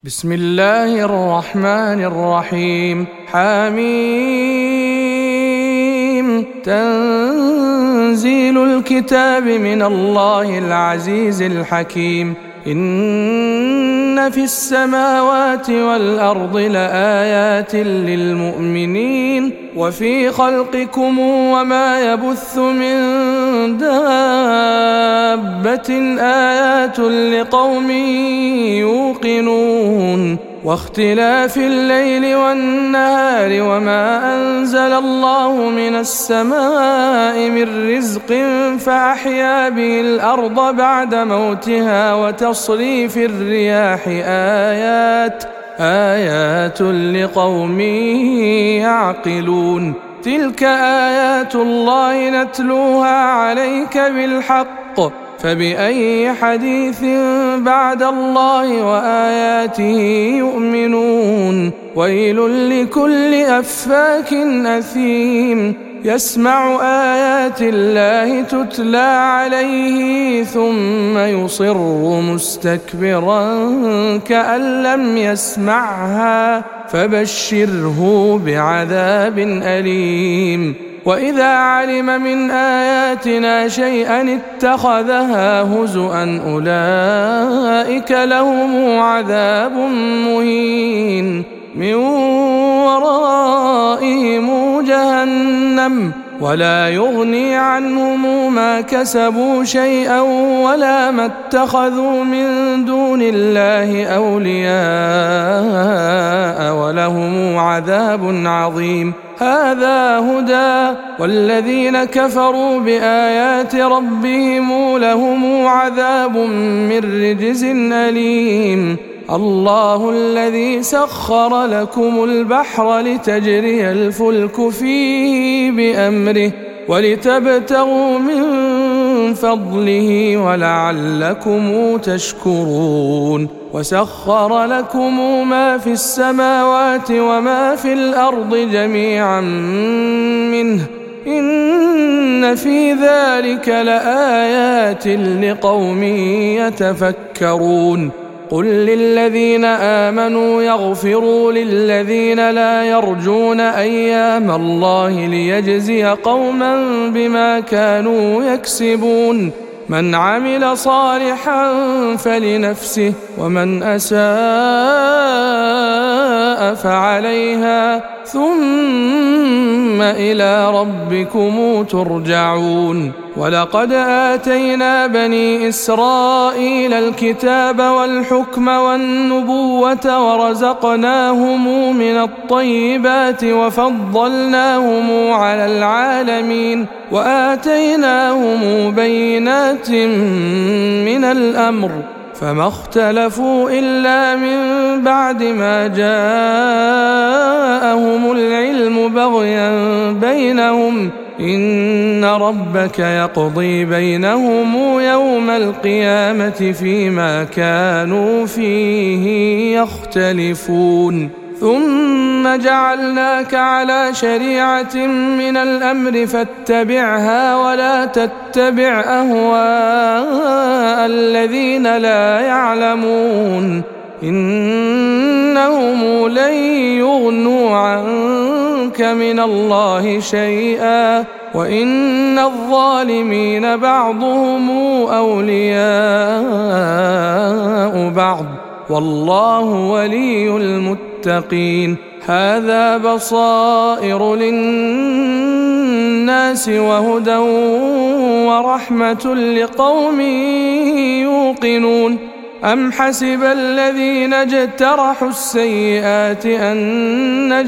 بسم الله الرحمن الرحيم. حميم. تنزيل الكتاب من الله العزيز الحكيم. إن في السماوات والأرض لآيات للمؤمنين وفي خلقكم وما يبث من دابة آيات لقوم يوقنون واختلاف الليل والنهار وما أنزل الله من السماء من رزق فأحيا به الأرض بعد موتها وتصريف الرياح آيات لقوم يعقلون. تلك آيات الله نتلوها عليك بالحق فبأي حديث بعد الله وآياته يؤمنون. ويل لكل أفاك أثيم يسمع آيات الله تتلى عليه ثم يصر مستكبرا كأن لم يسمعها فبشره بعذاب أليم. وإذا علم من آياتنا شيئا اتخذها هزؤا أولئك لهم عذاب مهين من ورائهم جهنم ولا يغني عنهم ما كسبوا شيئا ولا ما اتخذوا من دون الله أولياء ولهم عذاب عظيم. هذا هدى والذين كفروا بآيات ربهم لهم عذاب من رجز أليم. الله الذي سخر لكم البحر لتجري الفلك فيه بأمره ولتبتغوا من فضله ولعلكم تشكرون. وسخر لكم ما في السماوات وما في الأرض جميعا منه إن في ذلك لآيات لقوم يتفكرون. قل للذين آمنوا يغفروا للذين لا يرجون أيام الله ليجزي قوما بما كانوا يكسبون. من عمل صالحا فلنفسه ومن أساء فعليها ثم إلى ربكم ترجعون. ولقد آتينا بني إسرائيل الكتاب والحكم والنبوة ورزقناهم من الطيبات وفضلناهم على العالمين وآتيناهم بينات من الأمر فما اختلفوا إلا من بعد ما جاءهم العلم بغيا بينهم إن ربك يقضي بينهم يوم القيامة فيما كانوا فيه يختلفون. ثم جعلناك على شريعة من الأمر فاتبعها ولا تتبع أهواء الذين لا يعلمون إنهم لن يغنوا عنك من الله شيئا وإن الظالمين بعضهم أولياء بعض والله ولي المتقين. هذا بصائر للناس وهدى ورحمة لقوم يوقنون. أم حسب الذين اجترحوا السيئات أن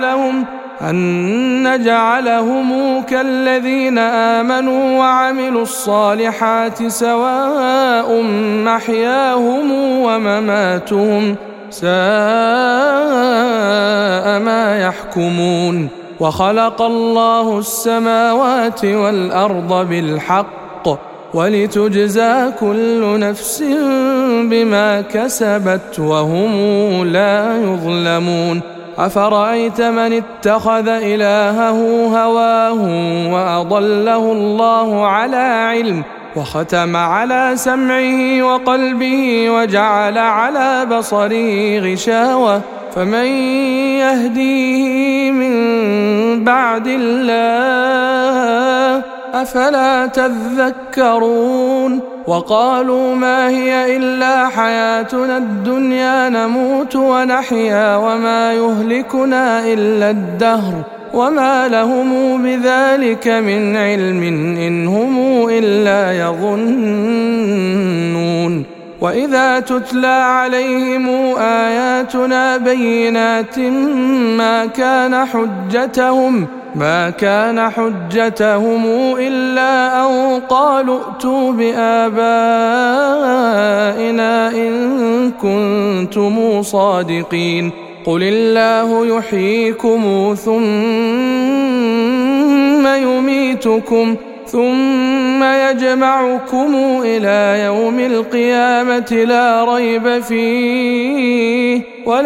نجعلهم كالذين آمنوا وعملوا الصالحات سواء محياهم ومماتهم ساء ما يحكمون. وخلق الله السماوات والأرض بالحق ولتجزى كل نفس بما كسبت وهم لا يظلمون. أفرأيت من اتخذ إلهه هواه وأضله الله على علم وختم على سمعه وقلبه وجعل على بصره غشاوة فمن يهديه من بعد الله أفلا تذكرون وقالوا ما هي إلا حياتنا الدنيا نموت ونحيا وما يهلكنا إلا الدهر وما لهم بذلك من علم إن هم إلا يظنون وإذا تتلى عليهم آياتنا بينات ما كان حجتهم إلا أن قالوا ائتوا بآبائنا إن كنتم صادقين قل الله يحييكم ثم يميتكم ثم يجمعكم إلى يوم القيامة لا ريب فيه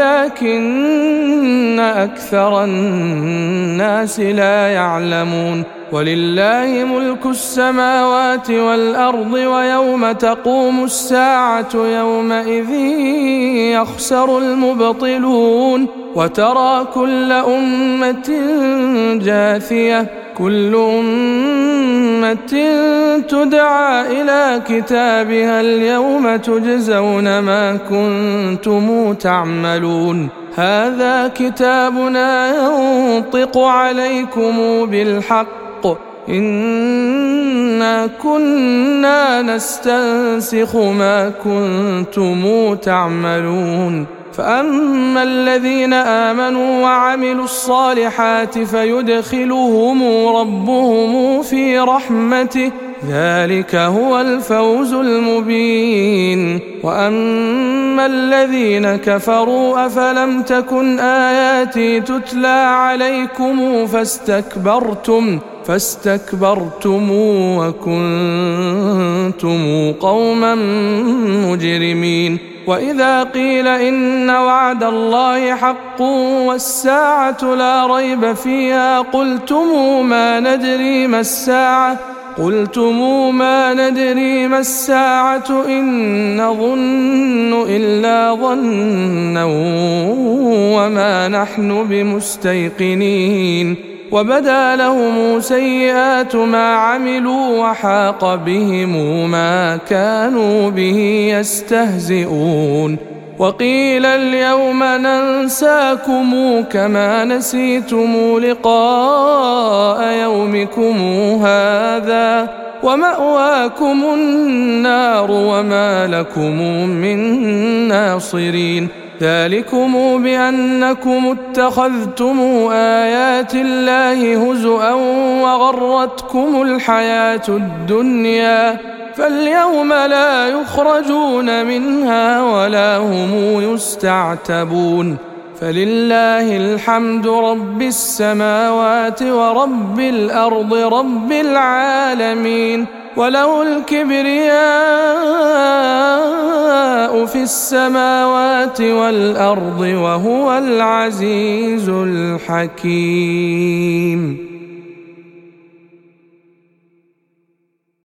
ولكن أكثر الناس لا يعلمون ولله ملك السماوات والأرض ويوم تقوم الساعة يومئذ يخسر المبطلون وترى كل أمة جاثية كل أمة تدعى إلى كتابها اليوم تجزون ما كنتم تعملون هذا كتابنا ينطق عليكم بالحق إنا كنا نستنسخ ما كنتم تعملون فأما الذين آمنوا وعملوا الصالحات فيدخلهم ربهم في رحمته ذلك هو الفوز المبين وأما الذين كفروا أفلم تكن آياتي تتلى عليكم فاستكبرتم وكنتم قوما مجرمين وإذا قيل إن وعد الله حق والساعة لا ريب فيها قلتم ما ندري ما الساعة إن نظن إلا ظنا وما نحن بمستيقنين وبدا لهم سيئات ما عملوا وحاق بهم ما كانوا به يستهزئون وقيل اليوم ننساكم كما نسيتم لقاء يومكم هذا ومأواكم النار وما لكم من ناصرين ذلكم بأنكم اتخذتم آيات الله هزؤا وغرتكم الحياة الدنيا فاليوم لا يخرجون منها ولا هم يستعتبون فلله الحمد رب السماوات ورب الأرض رب العالمين وله الكبرياء في السماوات والأرض وهو العزيز الحكيم.